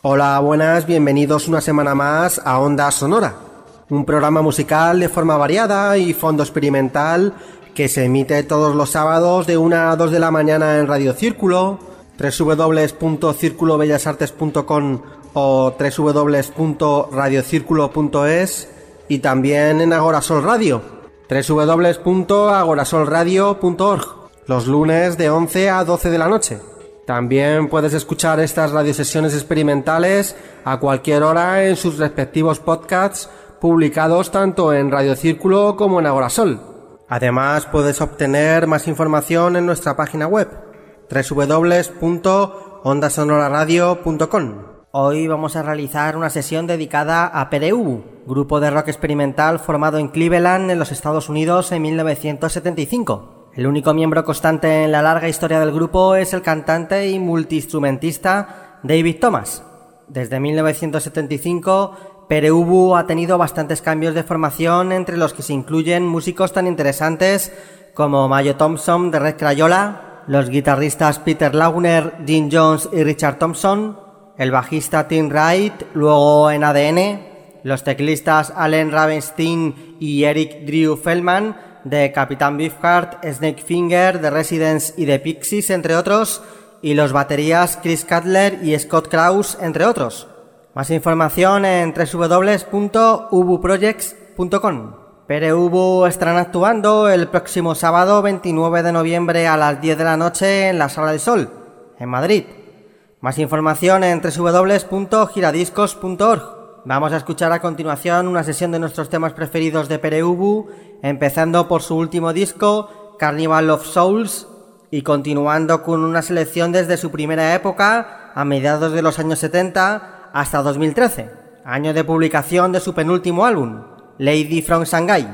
Hola, buenas, bienvenidos una semana más a Onda Sonora, un programa musical de forma variada y fondo experimental que se emite todos los sábados de 1 a 2 de la mañana en Radio Círculo, www.circulobellasartes.com o www.radiocirculo.es y también en Agorasol Radio, www.agorasolradio.org, los lunes de 11 a 12 de la noche. También puedes escuchar estas radiosesiones experimentales a cualquier hora en sus respectivos podcasts publicados tanto en Radio Círculo como en Agorasol. Además, puedes obtener más información en nuestra página web www.ondasonoraradio.com. Hoy vamos a realizar una sesión dedicada a Pere-Ubu, grupo de rock experimental formado en Cleveland, en los Estados Unidos, en 1975. El único miembro constante en la larga historia del grupo es el cantante y multiinstrumentista David Thomas. Desde 1975, Pere-Ubu ha tenido bastantes cambios de formación, entre los que se incluyen músicos tan interesantes como Mayo Thompson de Red Crayola, los guitarristas Peter Launer, Jim Jones y Richard Thompson, el bajista Tim Wright, luego en ADN, los teclistas Allen Ravenstein y Eric Drew Feldman de Capitán Beefheart, Snake Finger, The Residents y The Pixies, entre otros, y los baterías Chris Cutler y Scott Krause, entre otros. Más información en www.ubuprojects.com. Pere-Ubu estarán actuando el próximo sábado 29 de noviembre a las 10 de la noche en la Sala del Sol, en Madrid. Más información en www.giradiscos.org. Vamos a escuchar a continuación una sesión de nuestros temas preferidos de Pere-Ubu, empezando por su último disco, Carnival of Souls, y continuando con una selección desde su primera época, a mediados de los años 70 hasta 2013, año de publicación de su penúltimo álbum, Lady from Shanghai.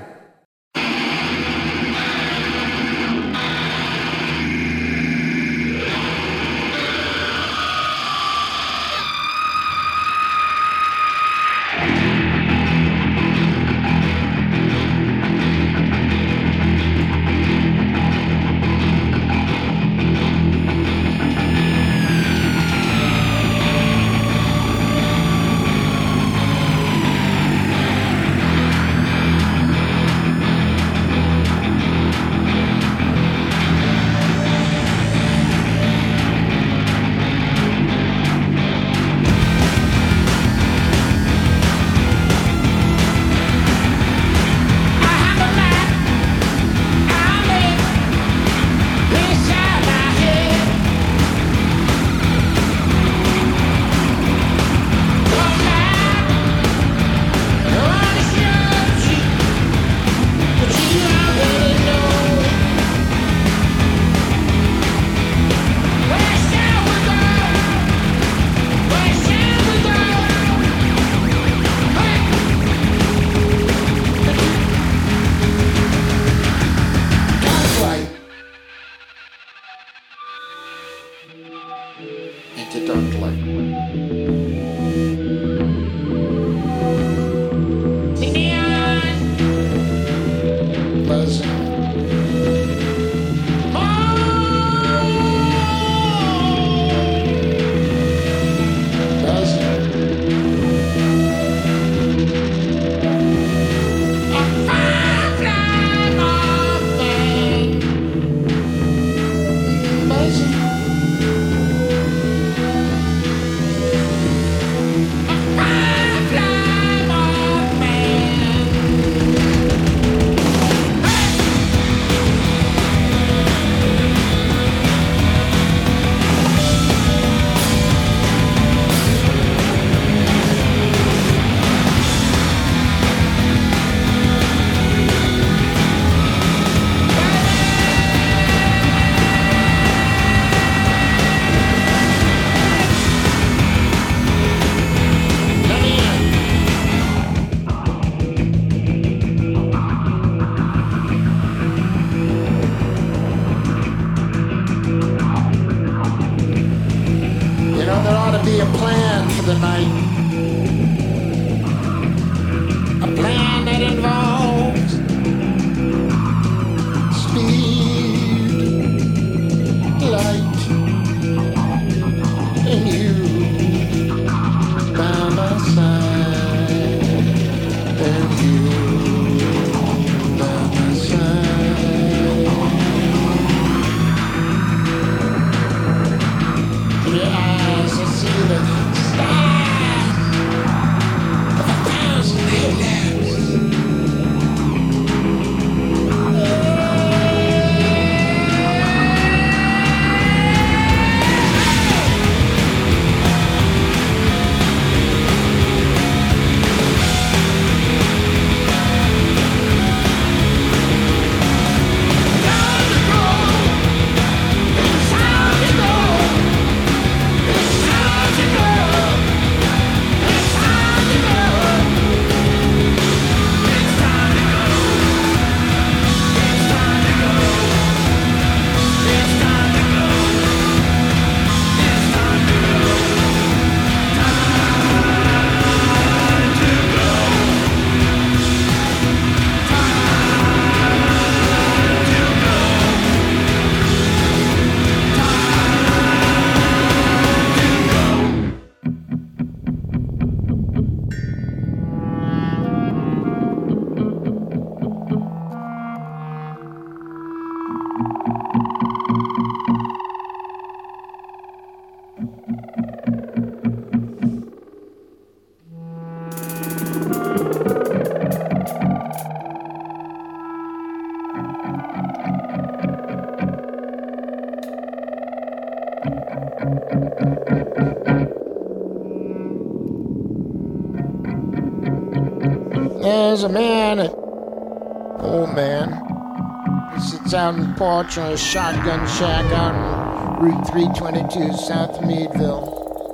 There's a man, old man. He sits out on the porch on a shotgun shack out on Route 322 south of Meadville.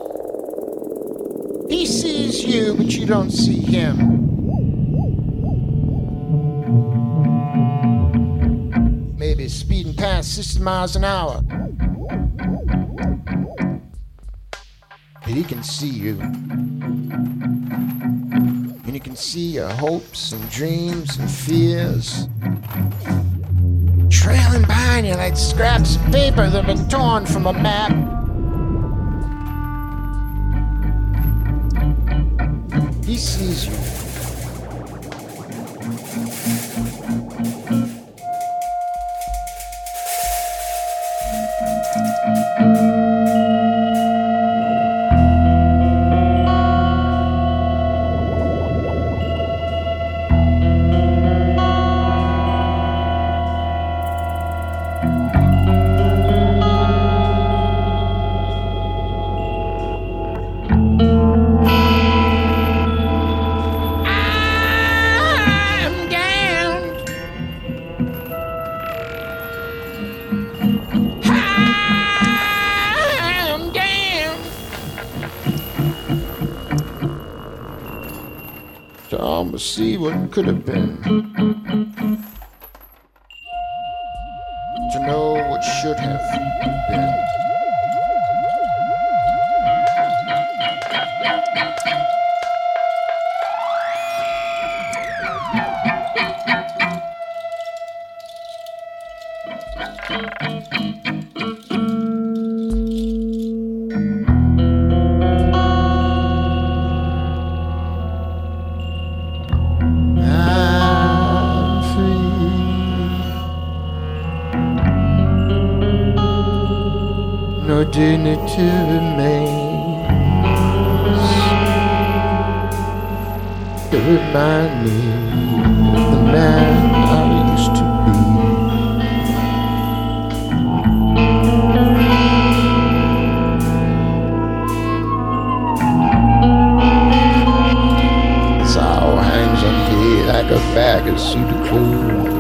He sees you, but you don't see him. Maybe speeding past 60 miles an hour. But he can see you. And you can see your hopes and dreams and fears trailing behind you like scraps of paper that have been torn from a map. He sees you. To almost see what could have been. To know what should have been. No dignity remains to remind me of the man I used to be. This all hangs on me like a bag of suited clothes.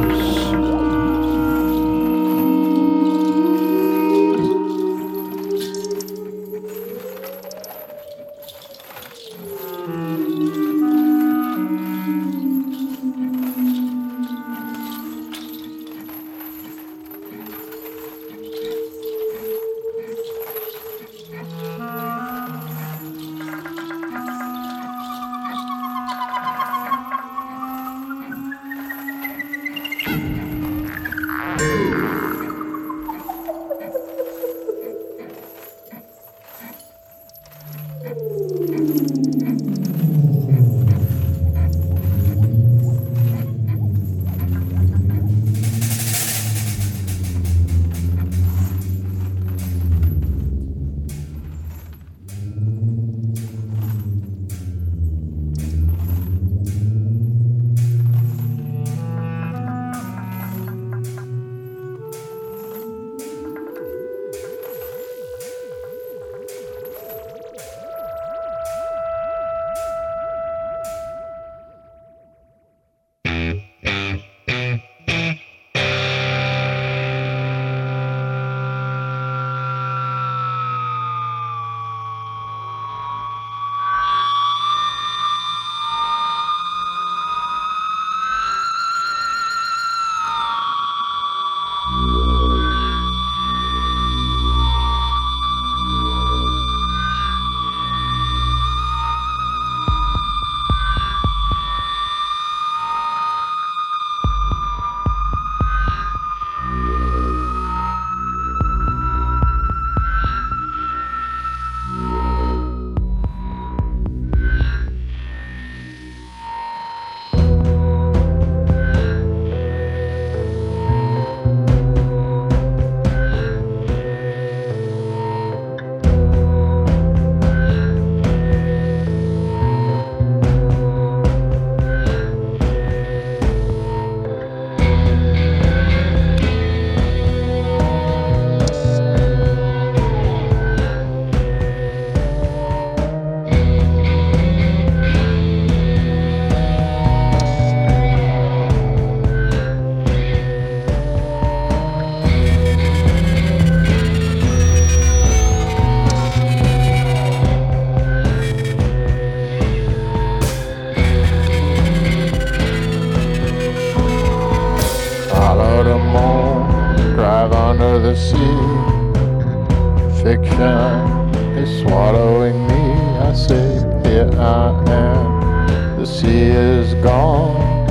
fiction is swallowing me. I say, here I am. The sea is gone.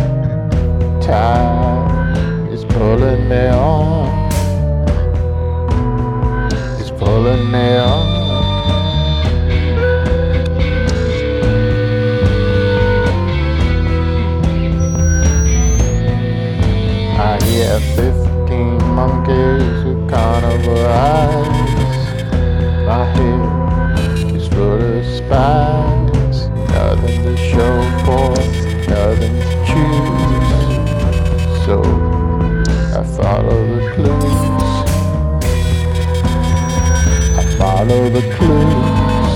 Tide is pulling me on. It's pulling me on. I hear 15 monkeys with carnival eyes. My head is full of spies. Nothing to show for, nothing to choose. So I follow the clues. I follow the clues.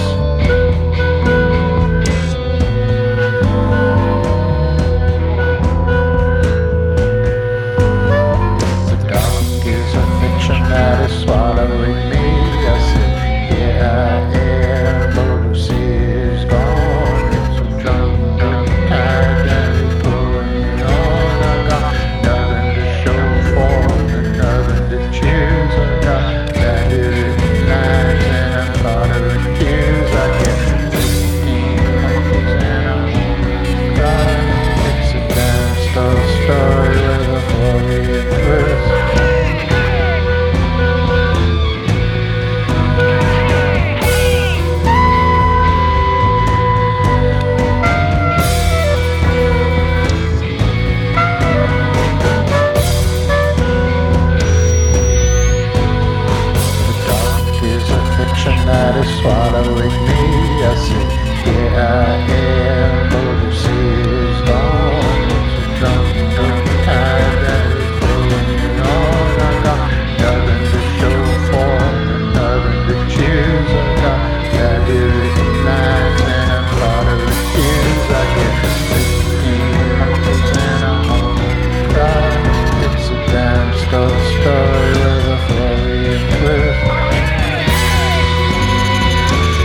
That is swallowing me. I said, here I am, but the sea is gone. It's a drunk tide that is pulling me on. I got nothing to show for, and nothing to choose. I got that is nights and I'm part of the tears. I get 15 monkeys and I won't cry. It's a damn story with a funny twist. That is swallowing me. I say, here I am, but the sea is gone. It's a drunk tide that is pulling me on. I got nothing to show for, nothing to choose. I got that is nights and I'm part of the tears. I get 15 monkeys and I won't cry. It's a damn story with a Freudian twist.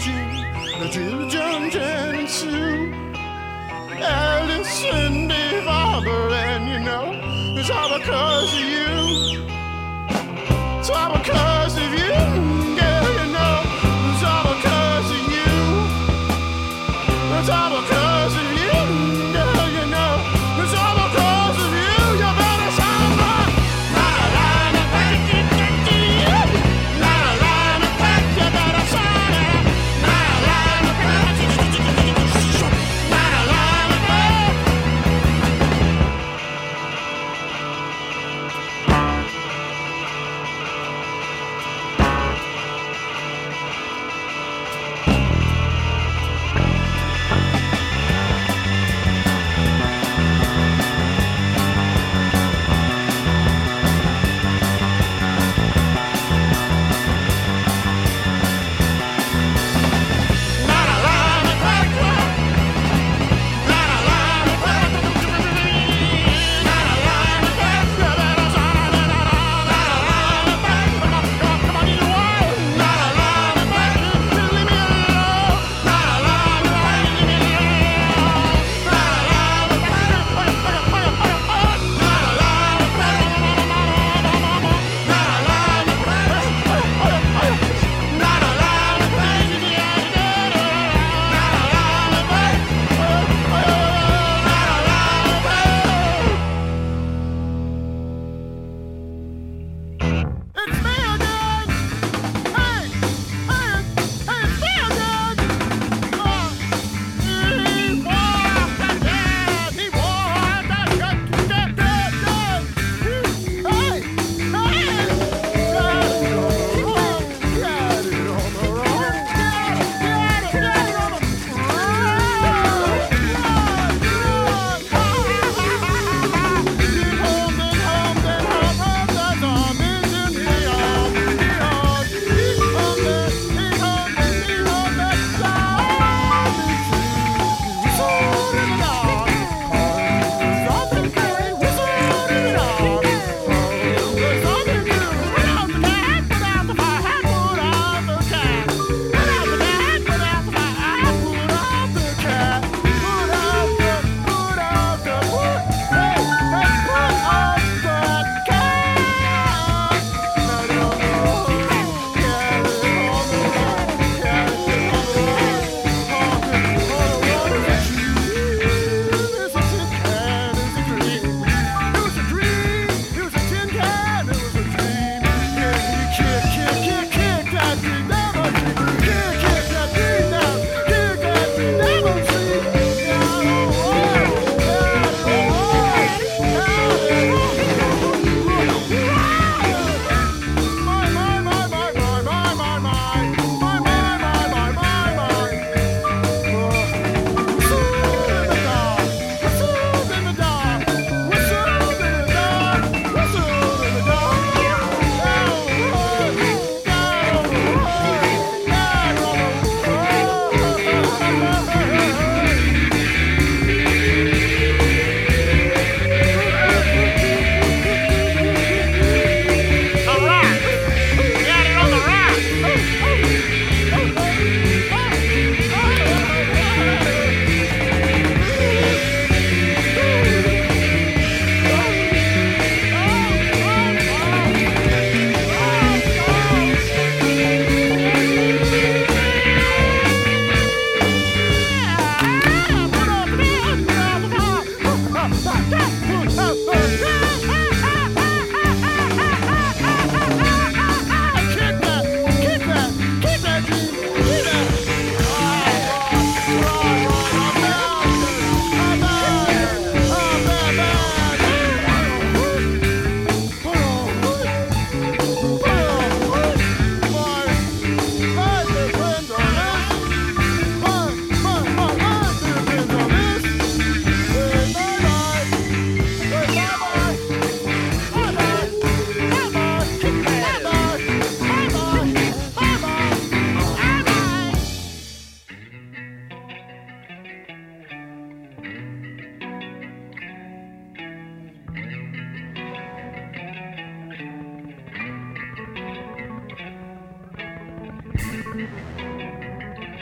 Gene, Jill, John, Jen, and Sue, Alice, Cindy, Barbara, and you know, it's all because of you. It's all because of you, girl, you know, it's all because of you. It's all because of you, girl, you know, it's all because of you. You better sound right. La la la la, la la la, you better sound it. La la la la, la la la.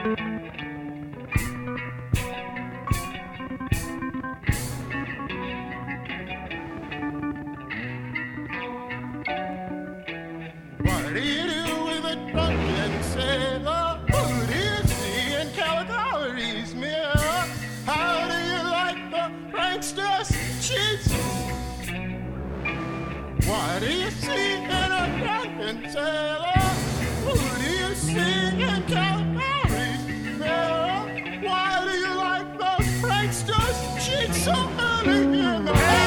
What do you do with a drunken sailor? Who do you see in Caligari's mirror? How do you like the prankster's cheats? What do you see in a drunken sailor? Who do you see in Caligari's mirror? Why do you like those prankster's cheats so early in the morning?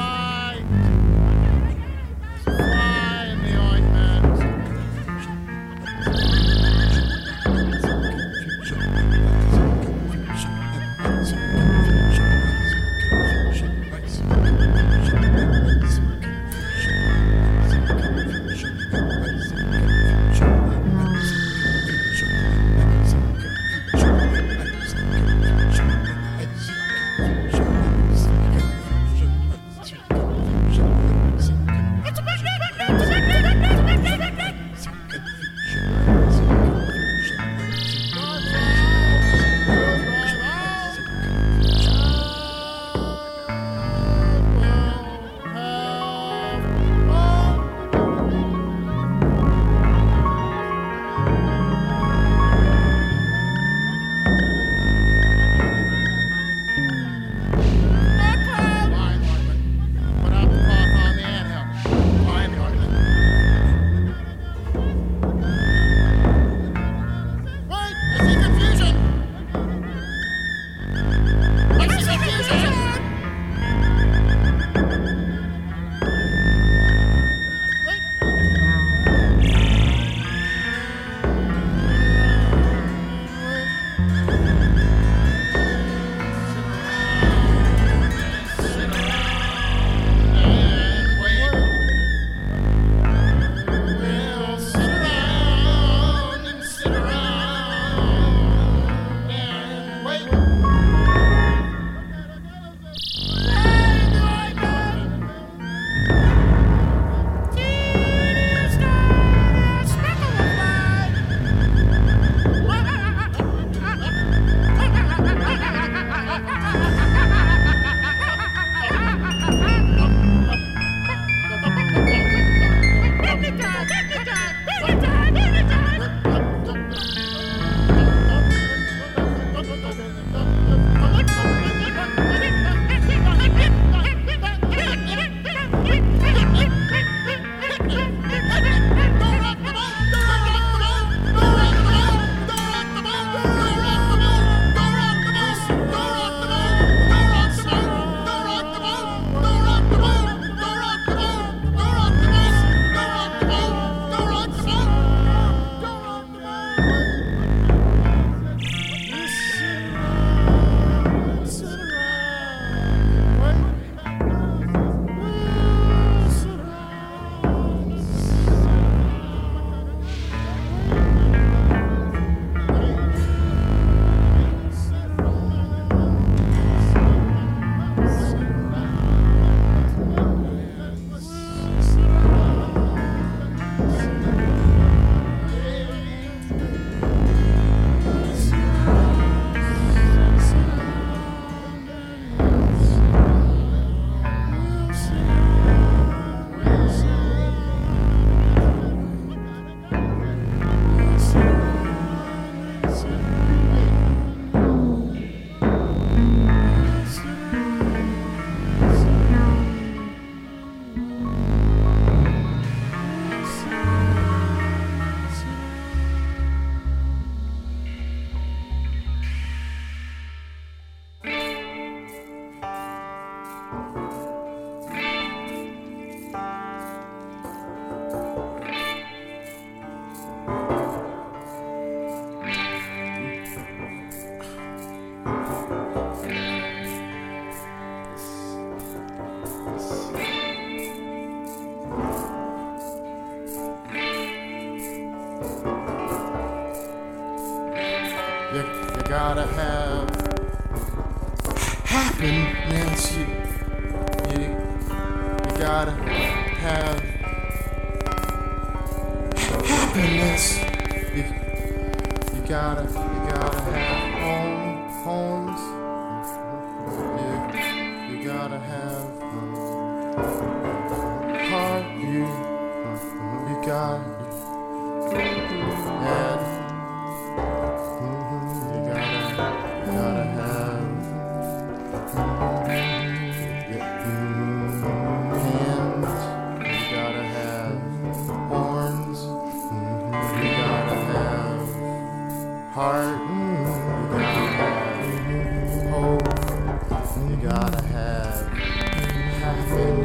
You gotta have happiness. You gotta have happiness. You gotta have homes. You gotta have heart. You gotta and heart, you gotta have hope, you gotta have happiness.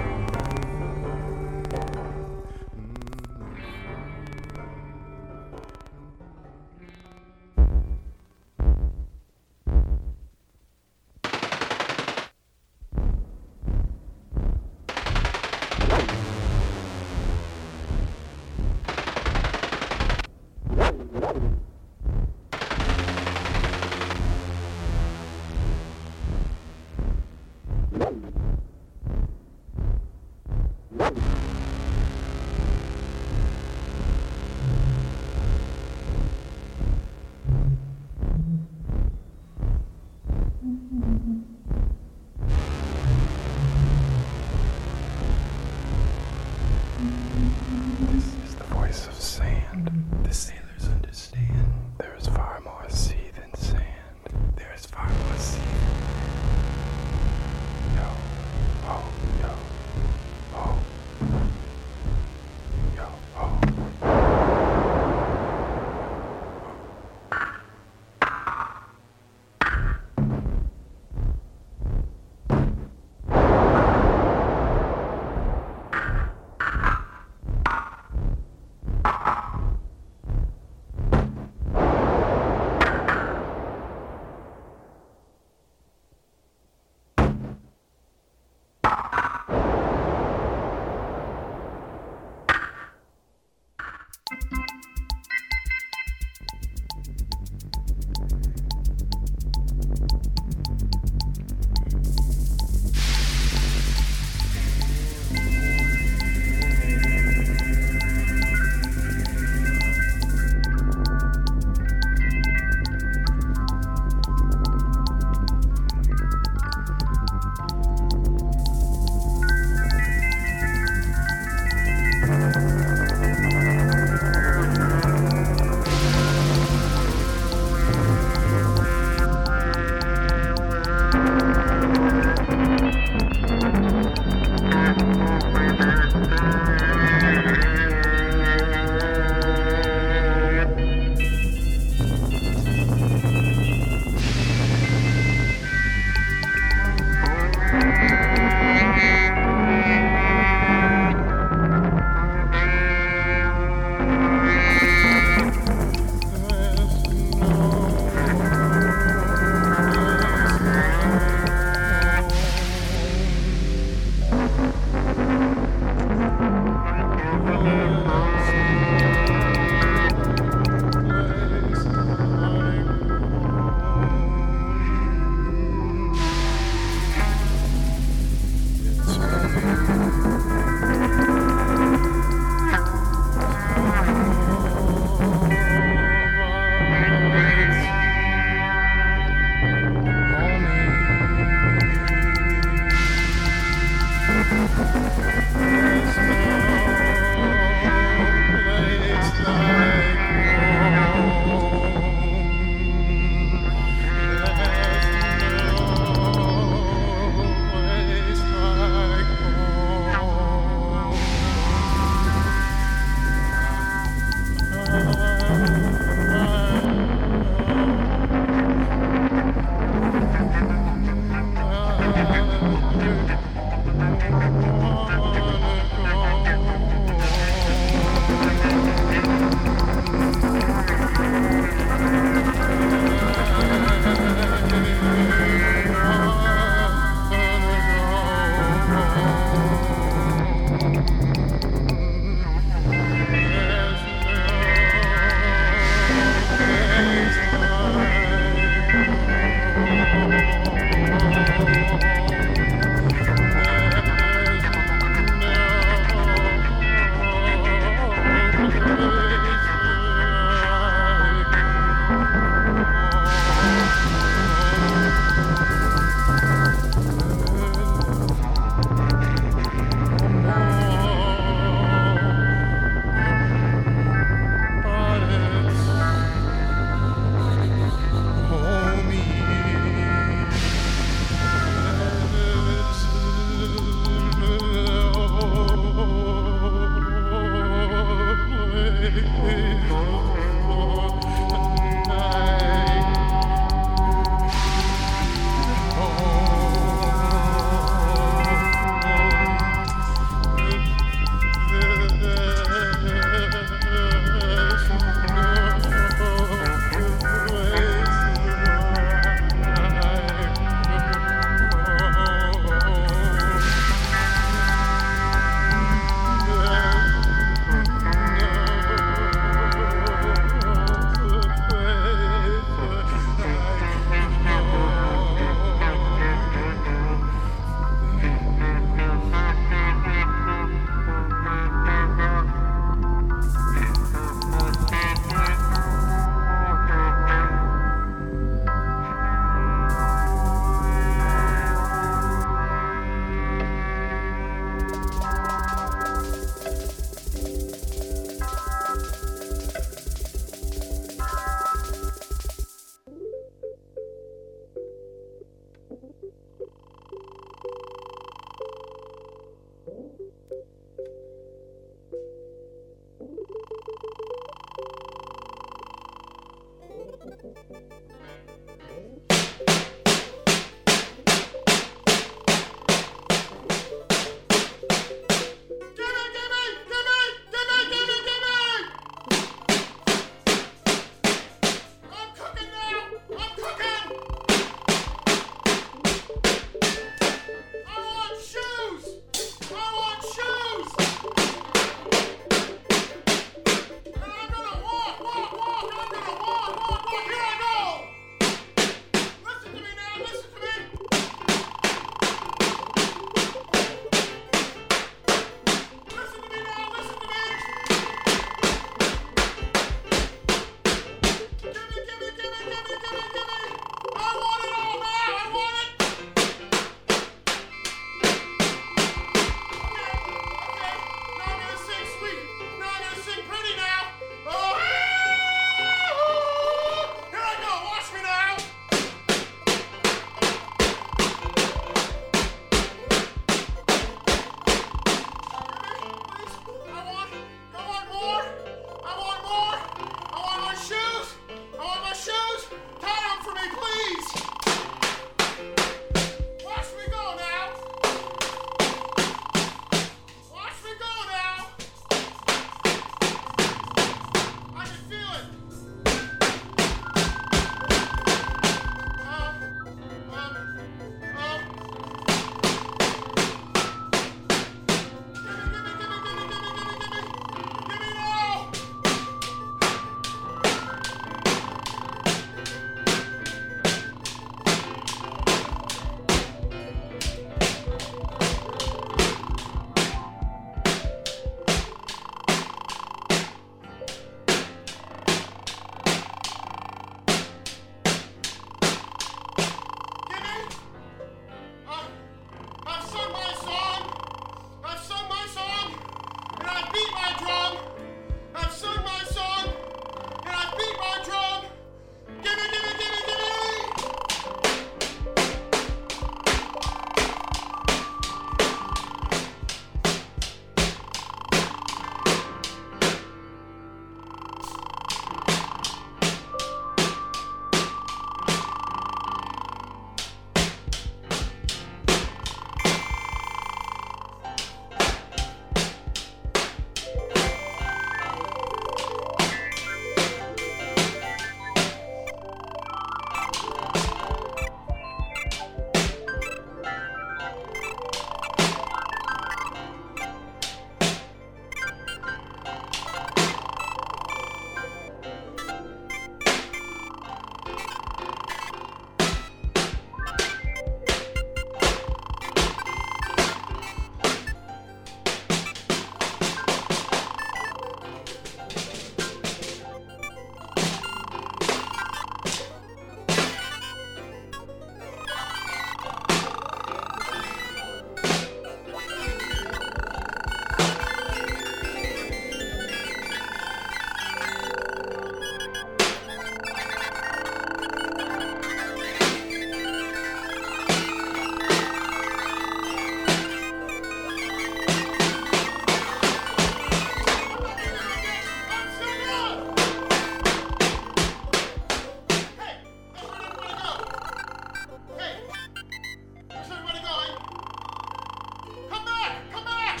Come back! Come back!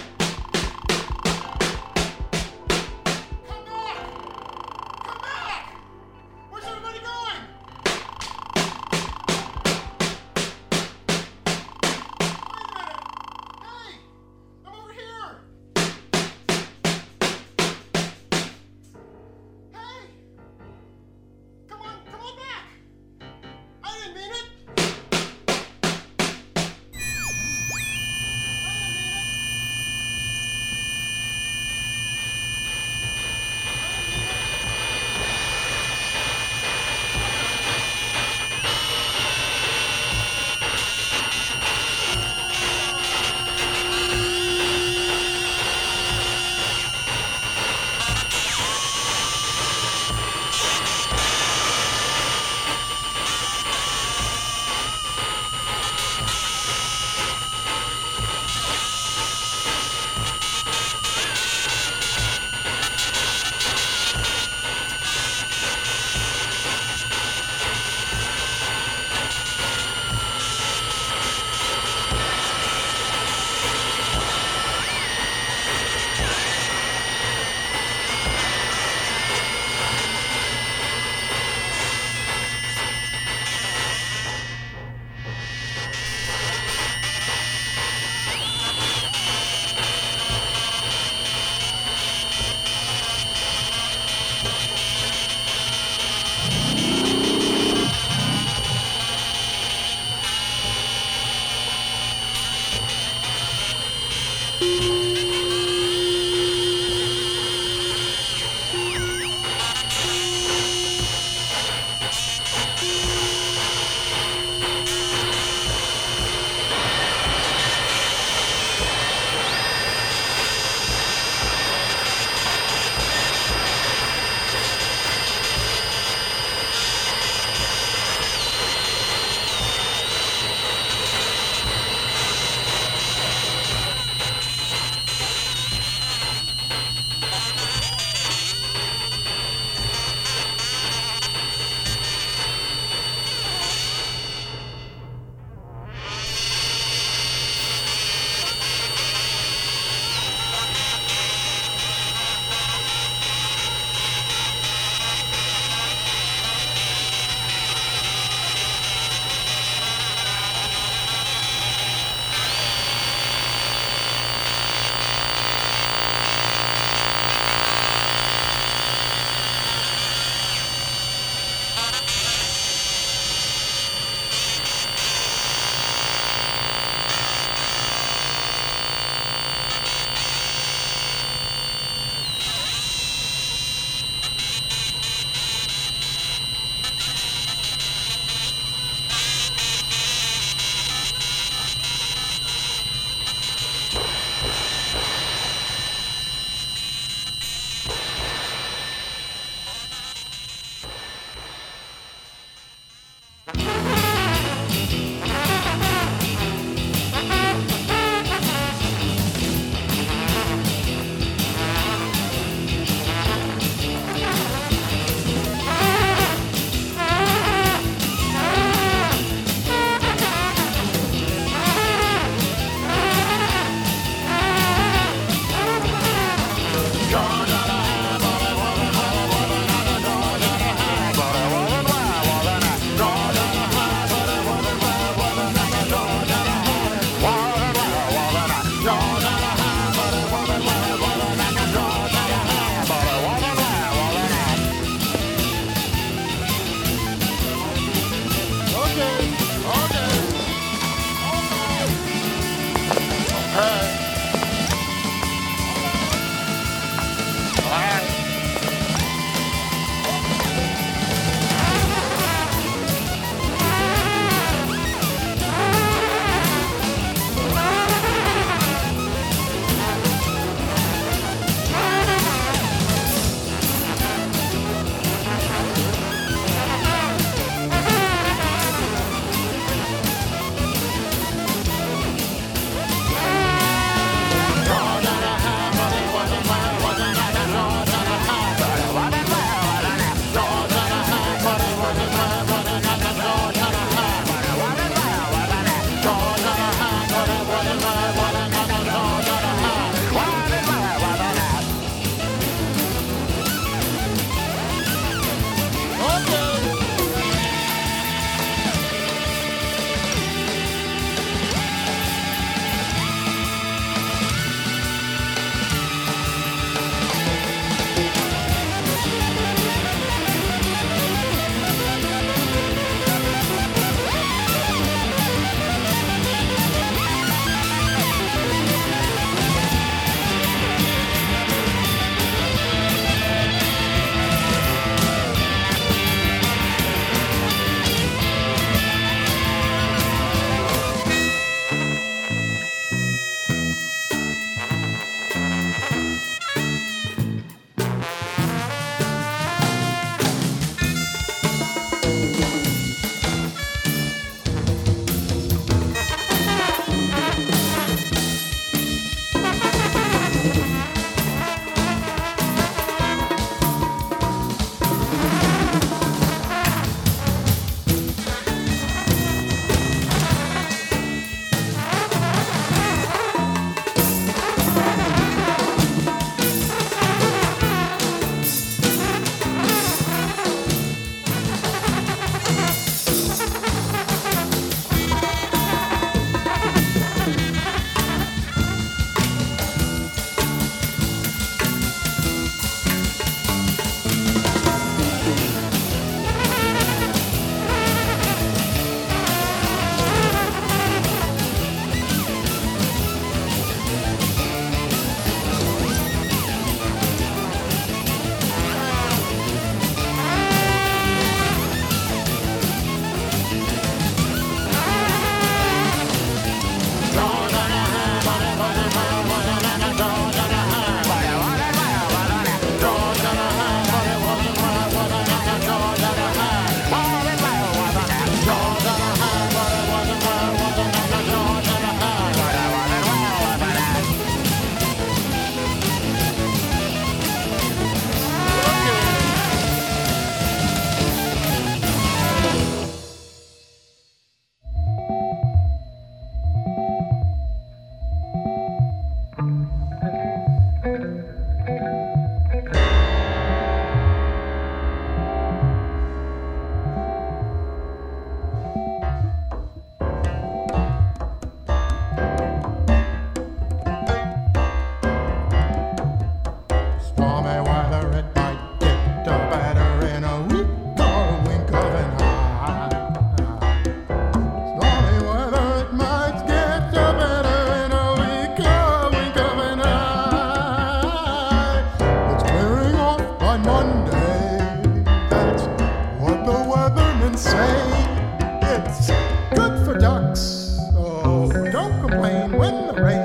Come back! Come back! Where's everybody going? Wait a minute! Hey! I'm over here! Hey! Come on back! I didn't mean it!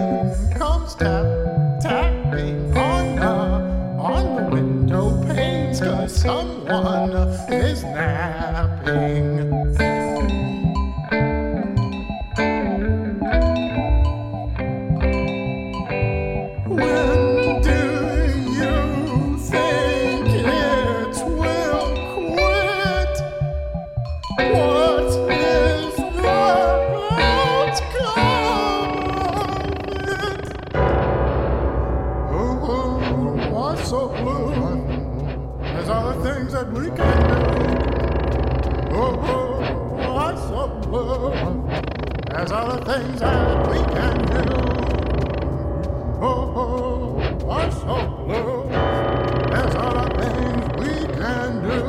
rain comes tapping on the window panes, 'cause someone is napping. When do you think it will quit? What is the outcome of it? Oh, what's so blue? There's other things that we can do. Oh, what's so blue? There's other things that we can do. Oh, what's so blue? There's other things we can do.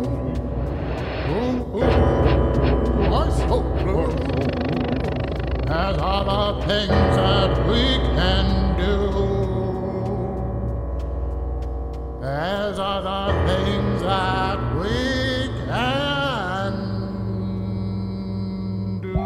Oh, what's so blue? There's other things that we can do. There's other things that we can do.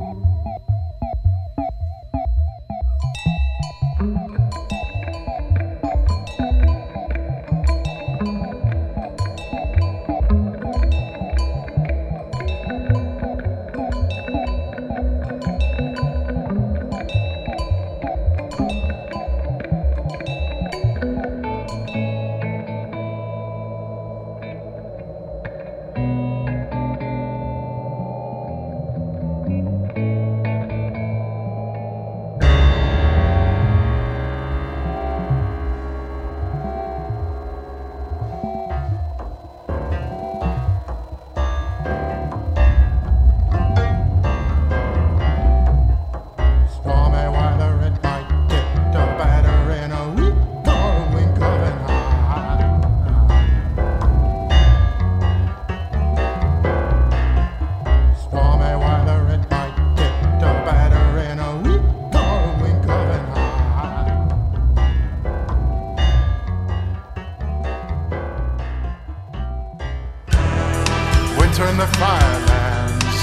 In the firelands,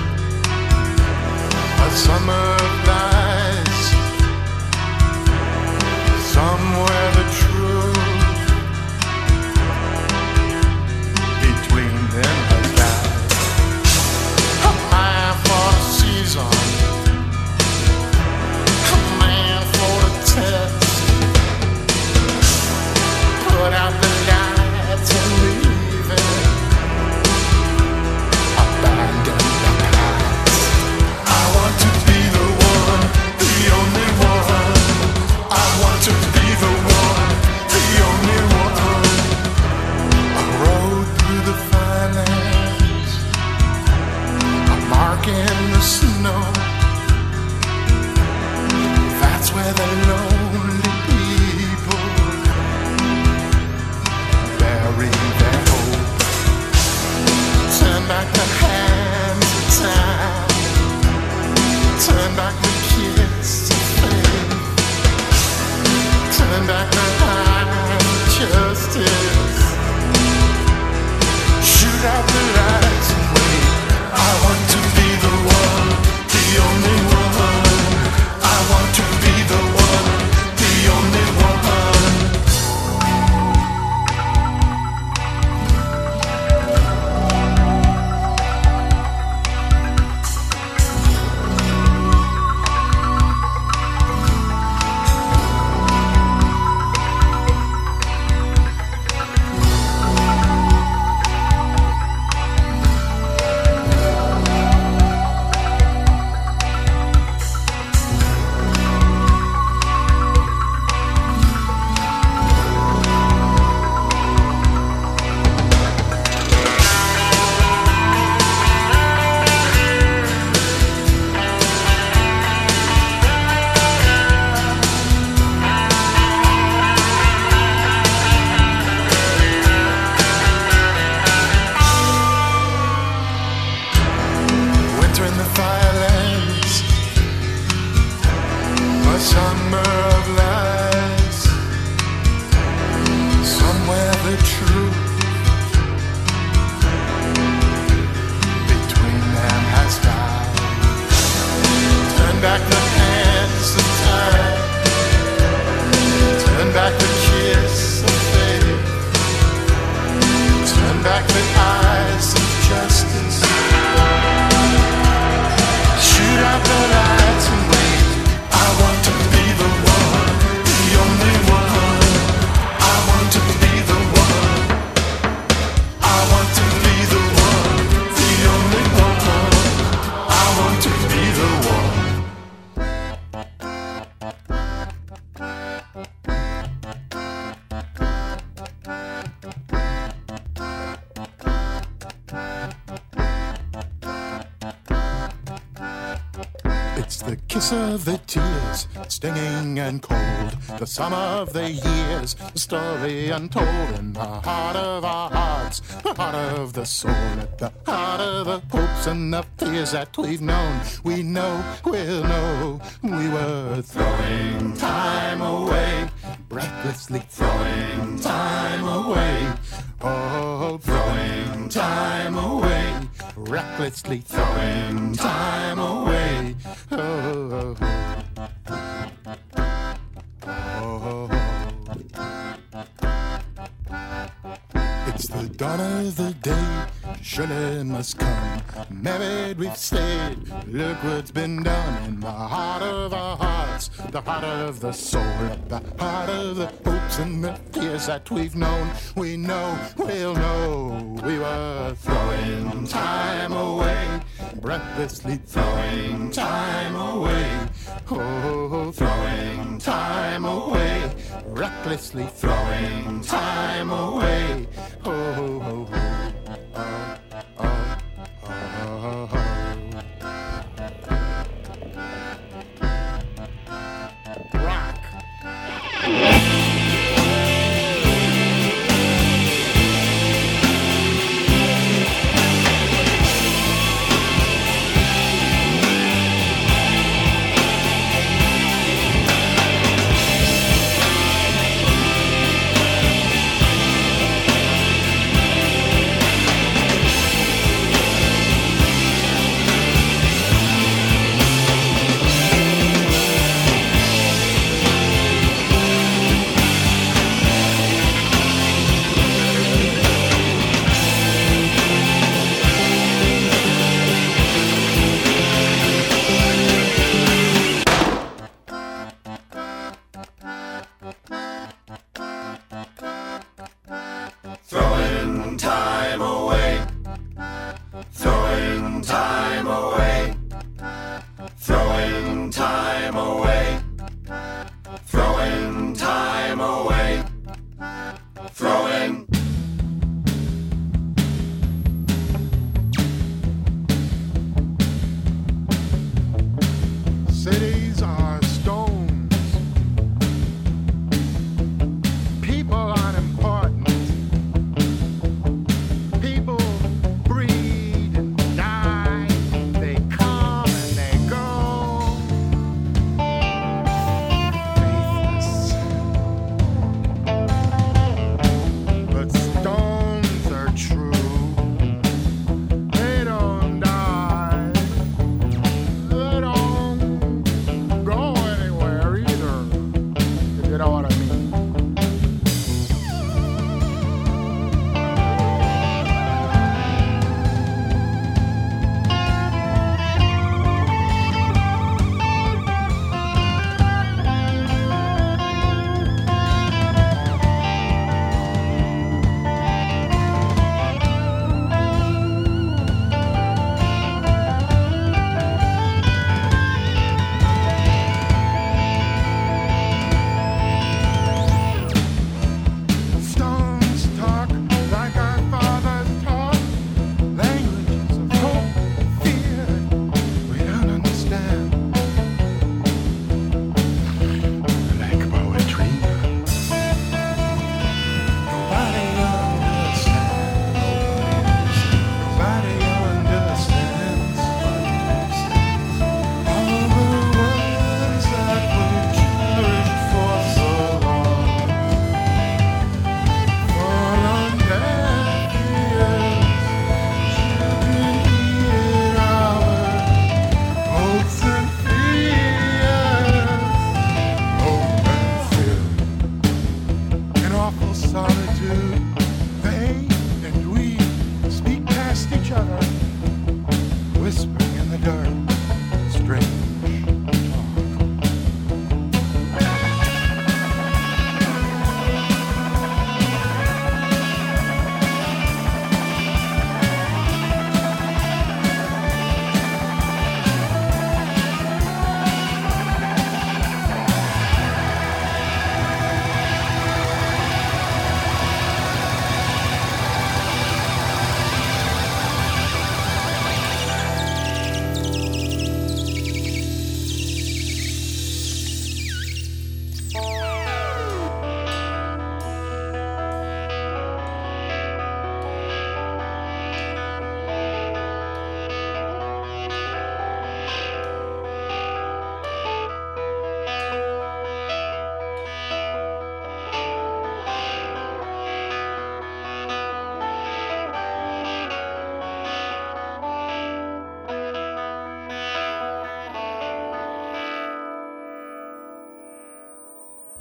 a summer lies, somewhere the truth between them has died. A man for the season, a man for the test. Put out the lights and leave it. In the snow, that's where the lonely people bury their hope. Turn back the hands of time, turn back the kiss of faith, turn back the hand of justice, shoot out the lights and wait. I want to be the one, the only one. I want to be the one, the only one. back the hands now's the time. Turn back the kiss of faith. Turn back the eyes of justice. Shoot out the lights and wait. I want to be the one, the only one. I want to be the one. I want to be the one, the only one. I want to be the one. It's the kiss of the tears, stinging and cold, the sum of the years, the story untold in the heart of our hearts, the heart of the soul, at the heart of the hopes and the fears that we've known. We know, we'll know, we were throwing time away, recklessly throwing time away. Oh, throwing time away, recklessly throwing time away. Oh, oh, oh. It's the dawn of the day, surely it must come. Married we've stayed, look what's been done in the heart of our hearts, the heart of the soul, at the heart of the hopes and the fears that we've known. We know, we'll know, we were throwing time away, breathlessly throwing time away. Oh, throwing time away, recklessly throwing time away. Oh, oh, oh, oh, oh, oh. Rock.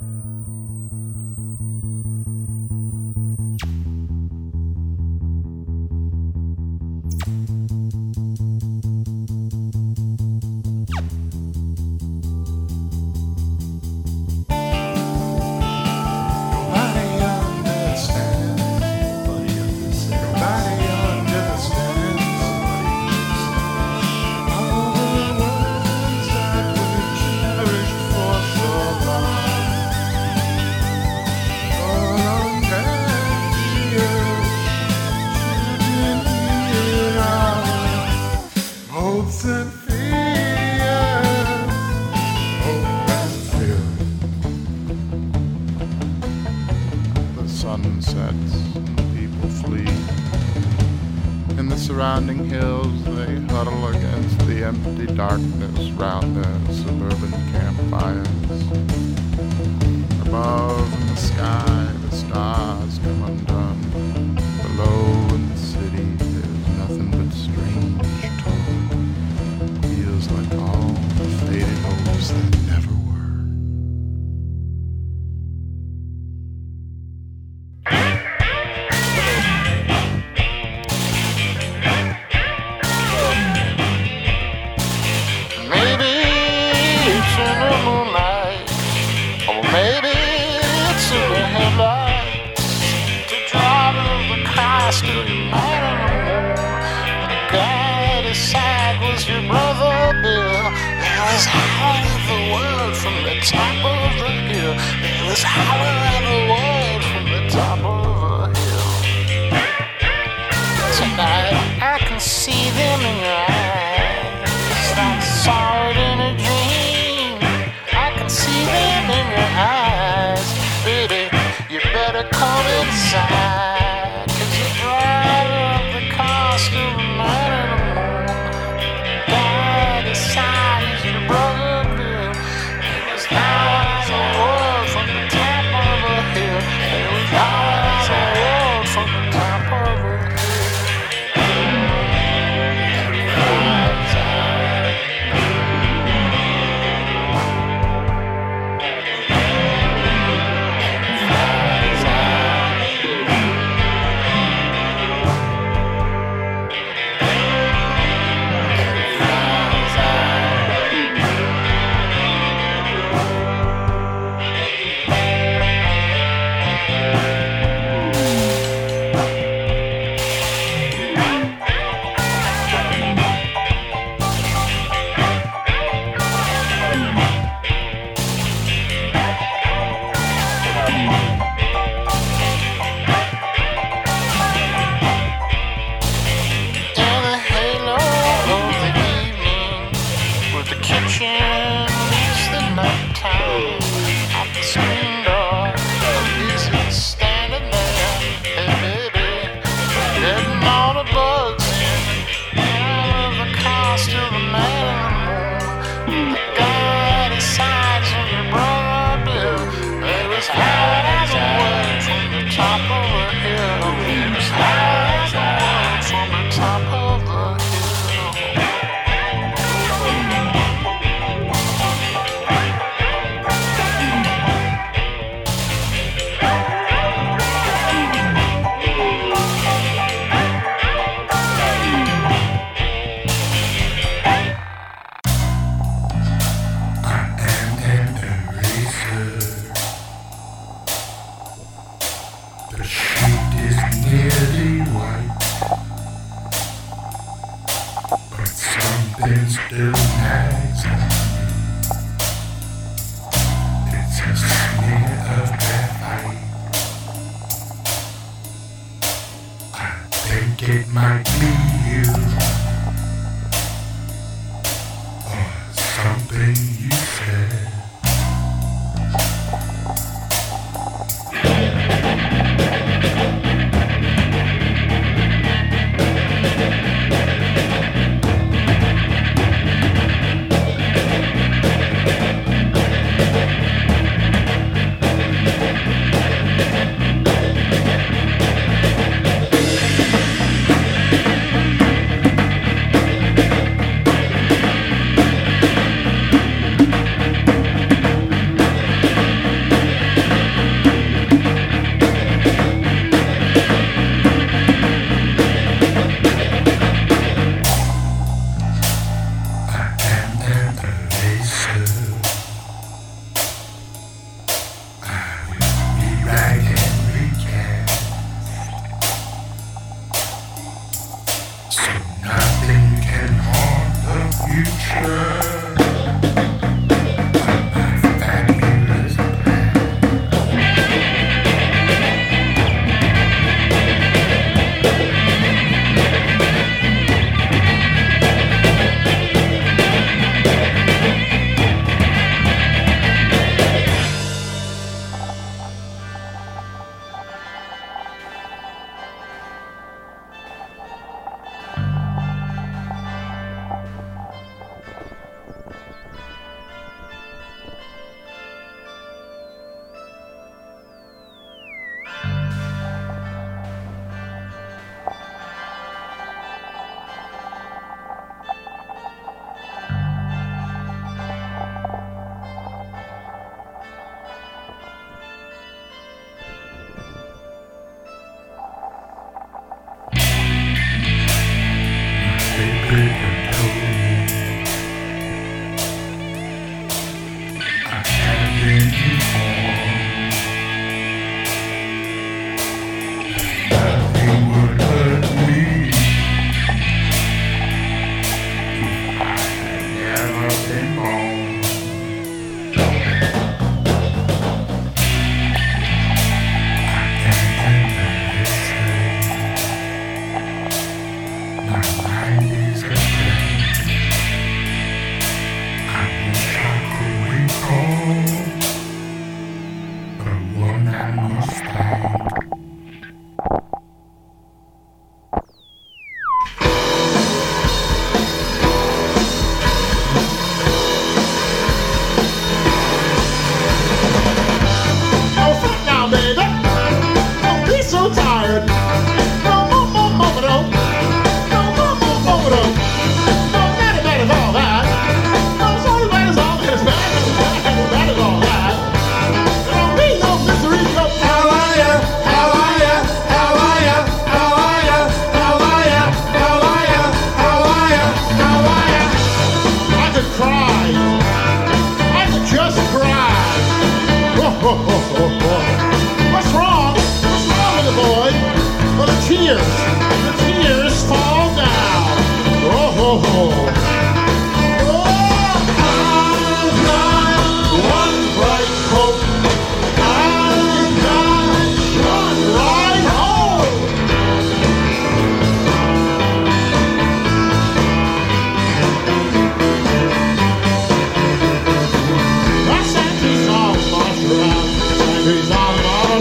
Surrounding hills, they huddle against the empty darkness round their suburban campfires. Above in the sky, the stars come undone. Below in the city, there's nothing but strange talk. Feels like all the faded hopes that never were.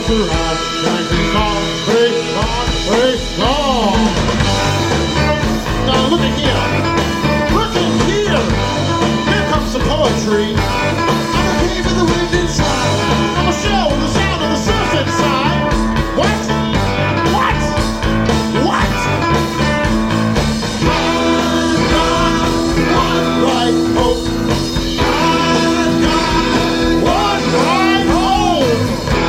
too high. Praise God, praise God, praise God. Now look at here. Look at here. Here comes the poetry. I'm a cave in the wind inside. I'm a shell with the sound of the surf inside. What? What? What? I've got one right hope. I've got one right hope.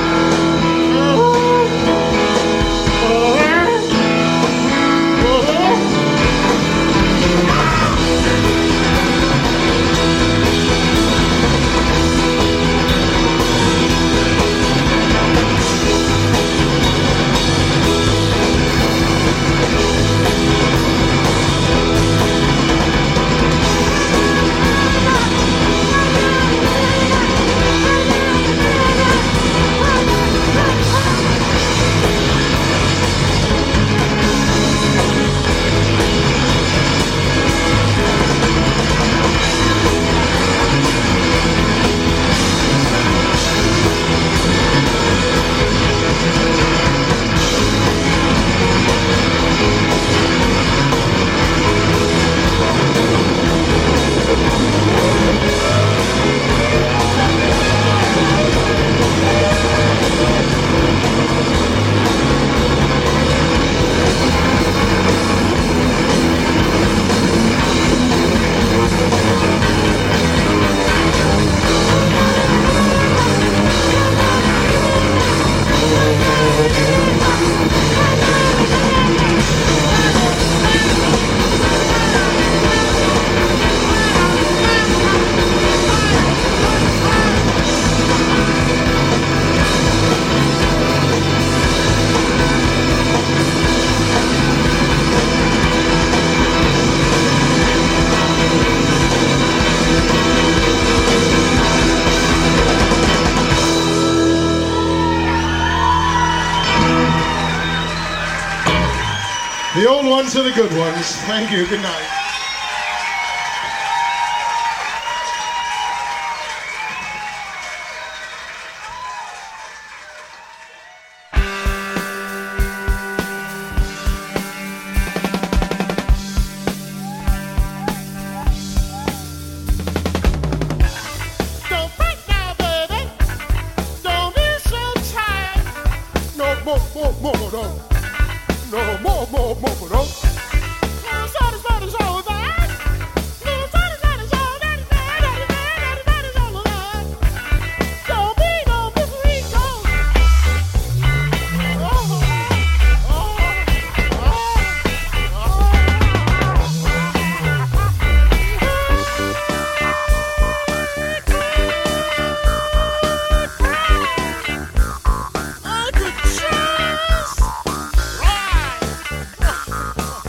The old ones are the good ones. Thank you. Good night. Don't break now, baby. Don't be so tired. No more, don't. No more, don't. That is all that. That is all that. Don't be no misery, don't. I could just ride.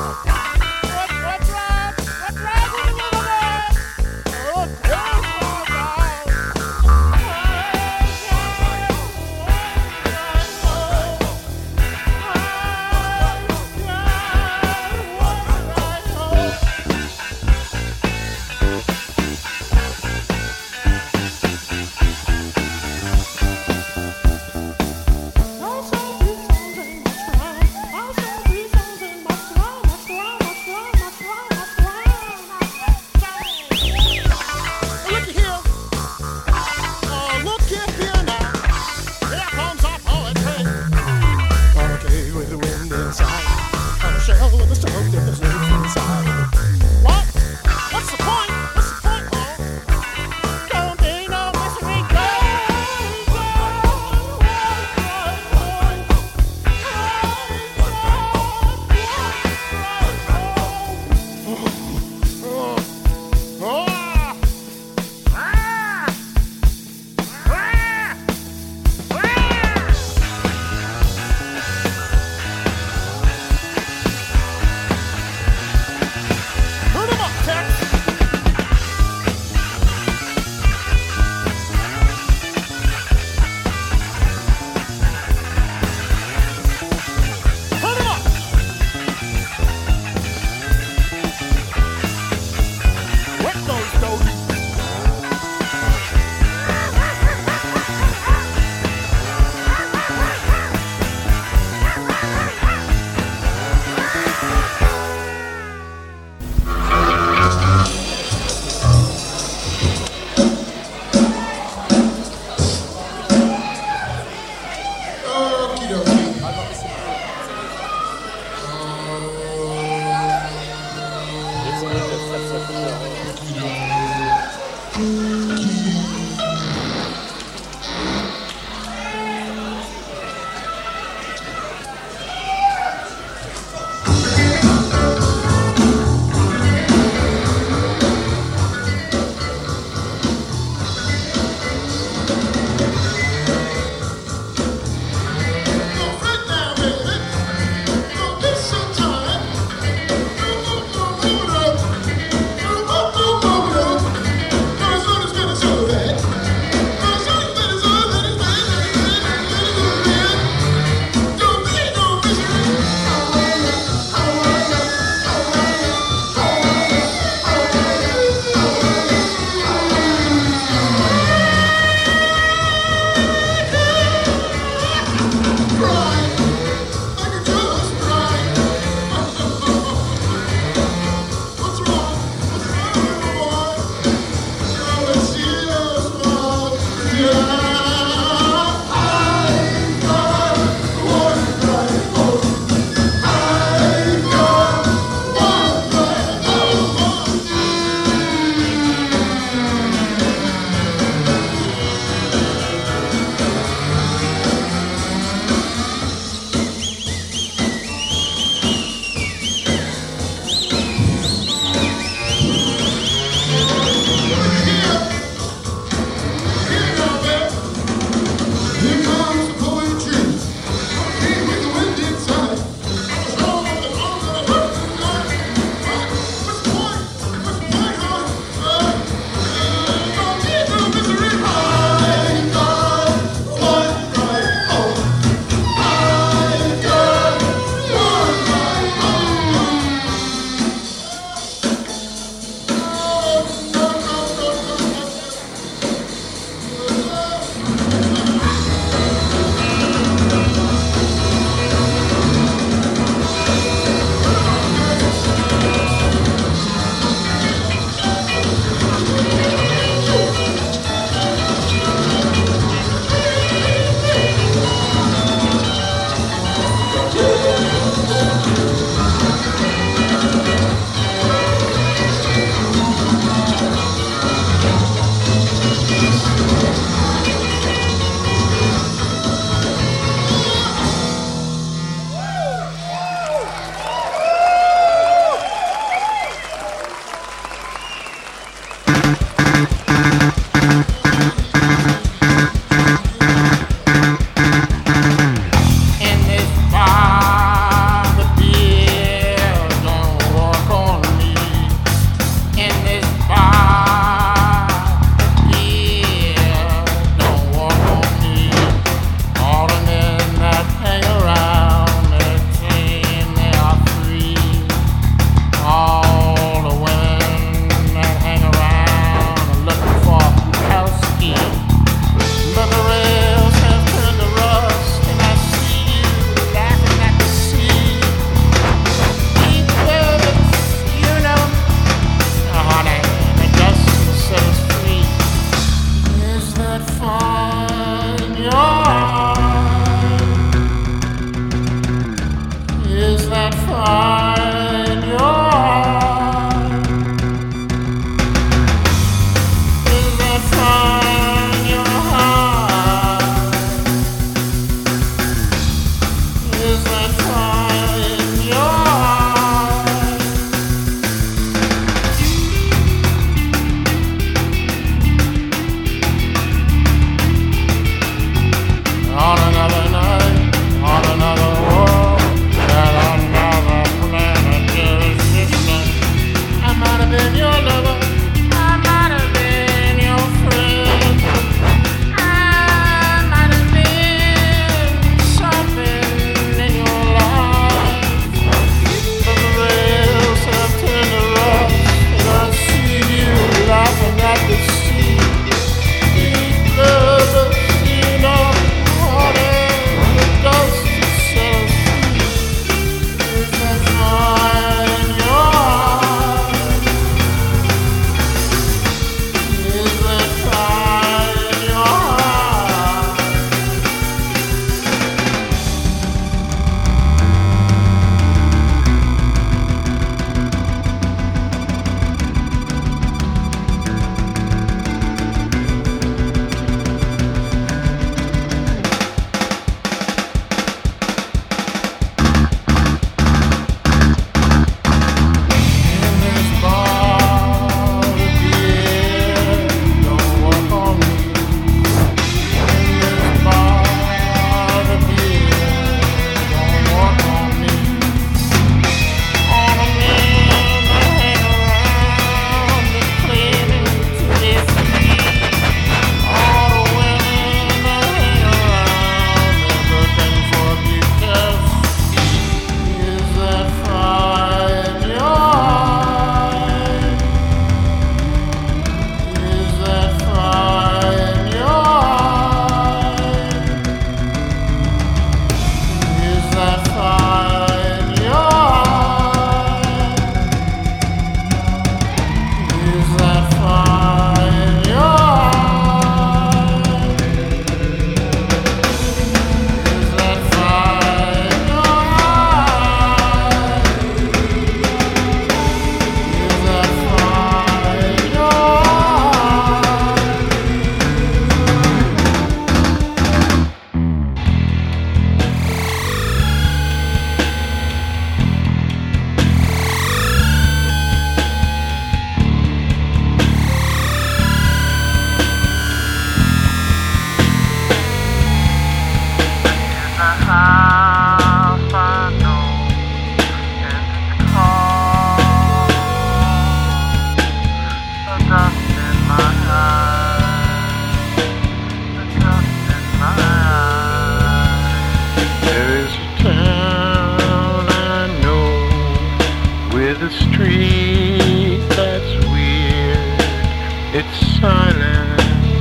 silence.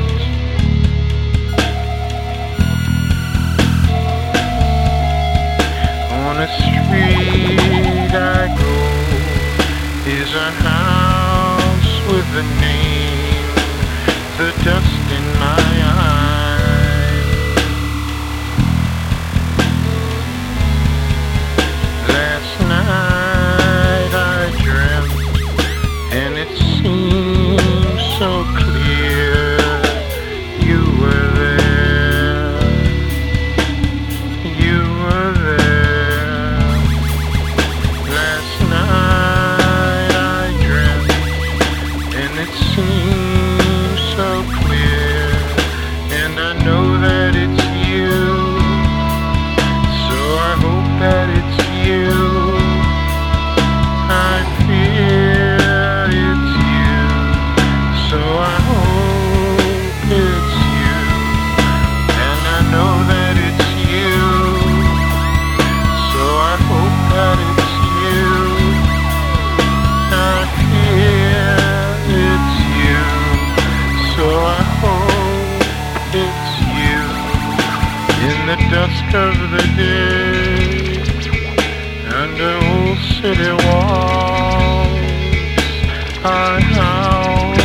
On a street I go is a house with a name, the dust in my eyes. Last night I dreamt, and it seemed so clear you were there. You were there. Last night I dreamt, and it seemed so clear, and I know that it's you, so I hope that it's you. I feel it's you, so I hope it's you, and I know that it's you, so I hope that it's you. I feel it's you, so I hope it's you. In the dusk of the day, under old city walls, I howl.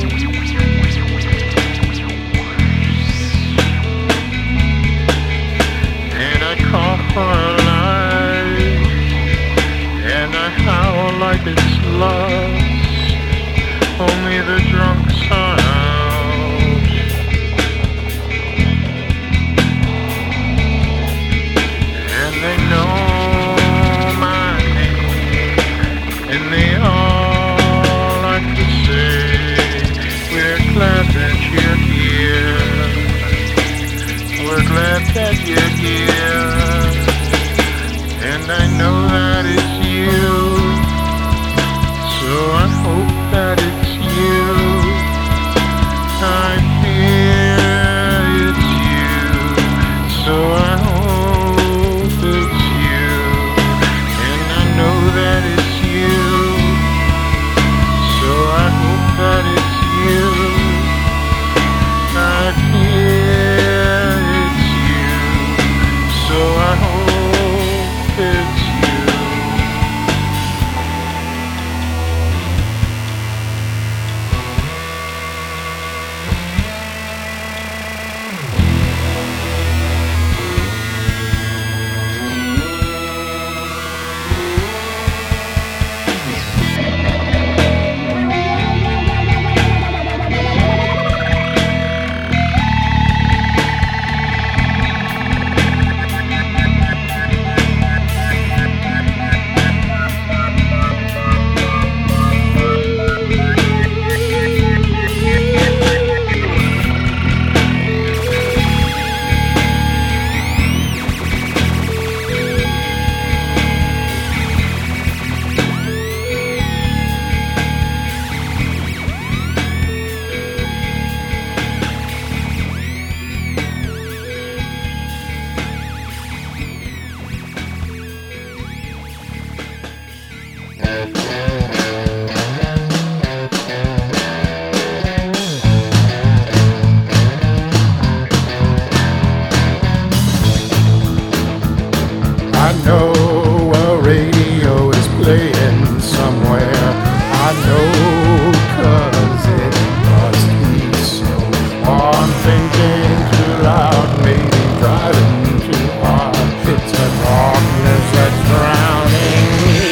And I call for a light, and I howl like it's lost. Only the drunks are out, and they know my name, and they all like to say, we're glad that you're here. We're glad that you're here, and I know that it's you, so I hope that it's you. I feel it's you, so I hope it's you, and I know that it's you, so I hope that it's you. I feel it's you, so I hope it's you. I know a radio is playing somewhere. I know 'cause it must be so. Oh, I'm thinking too loud, maybe driving too hard. It's the darkness that's drowning me.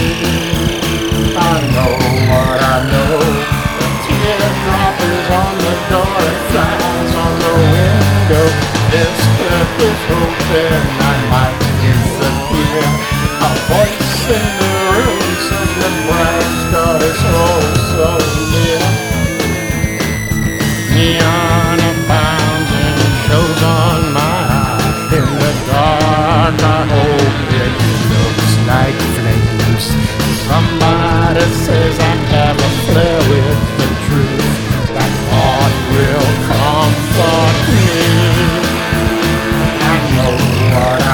I know what I know. The teardrop is on the door, it flies on the window. This cliff is hoping I might disappear. A voice in the room says Nebraska is oh so near. Neon abounds and it shows on my eye. In the dark I hope it looks like flames. Somebody says I have a flare with the truth. That thought will comfort me. I know what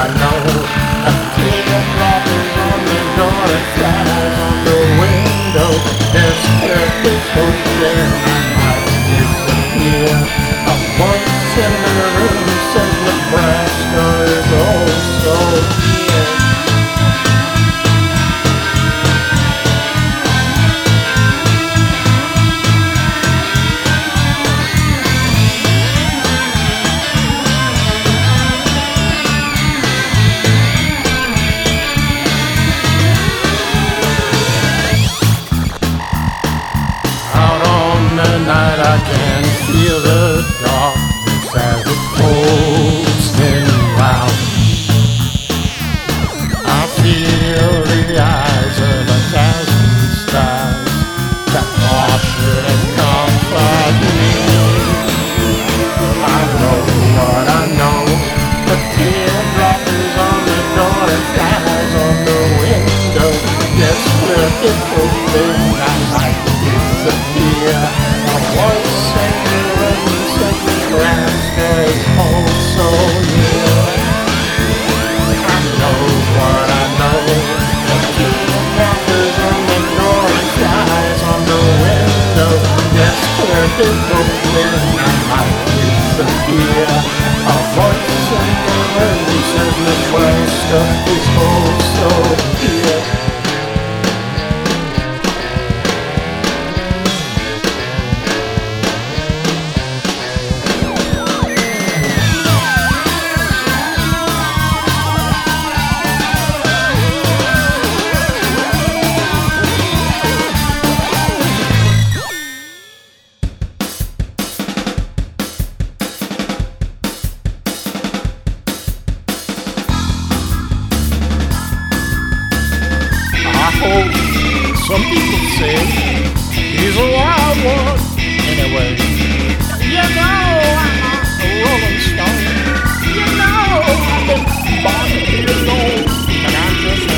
Oh, some people say he's a wild one. Anyway, you know I'm a rolling stone. You know I've been born to be alone, and I'm just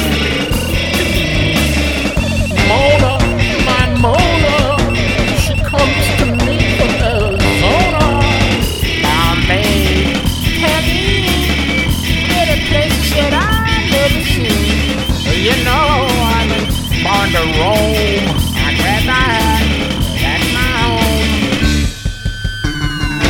Mona, my Mona. She comes to me from Arizona. Bombay, Cadiz, any place that I've never seen. You know I'm born to roam. I grab my hat, that's my home.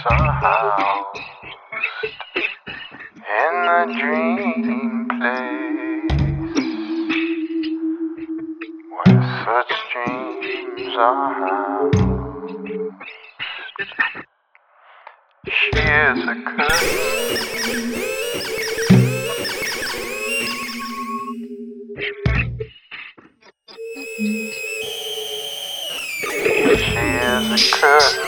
housed in the dream place where such dreams are housed. She is a curtain. She is a curtain.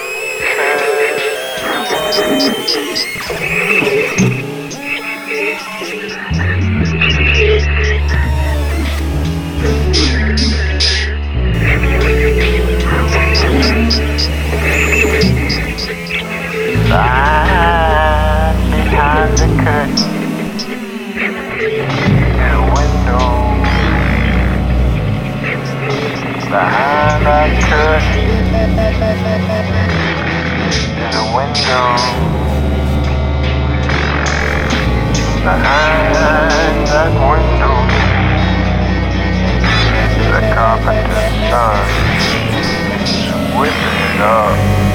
Behind the curtain is a window. Behind that curtain is a window. Behind that window, the carpenter's son is whipping it up.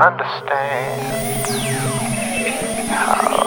understand how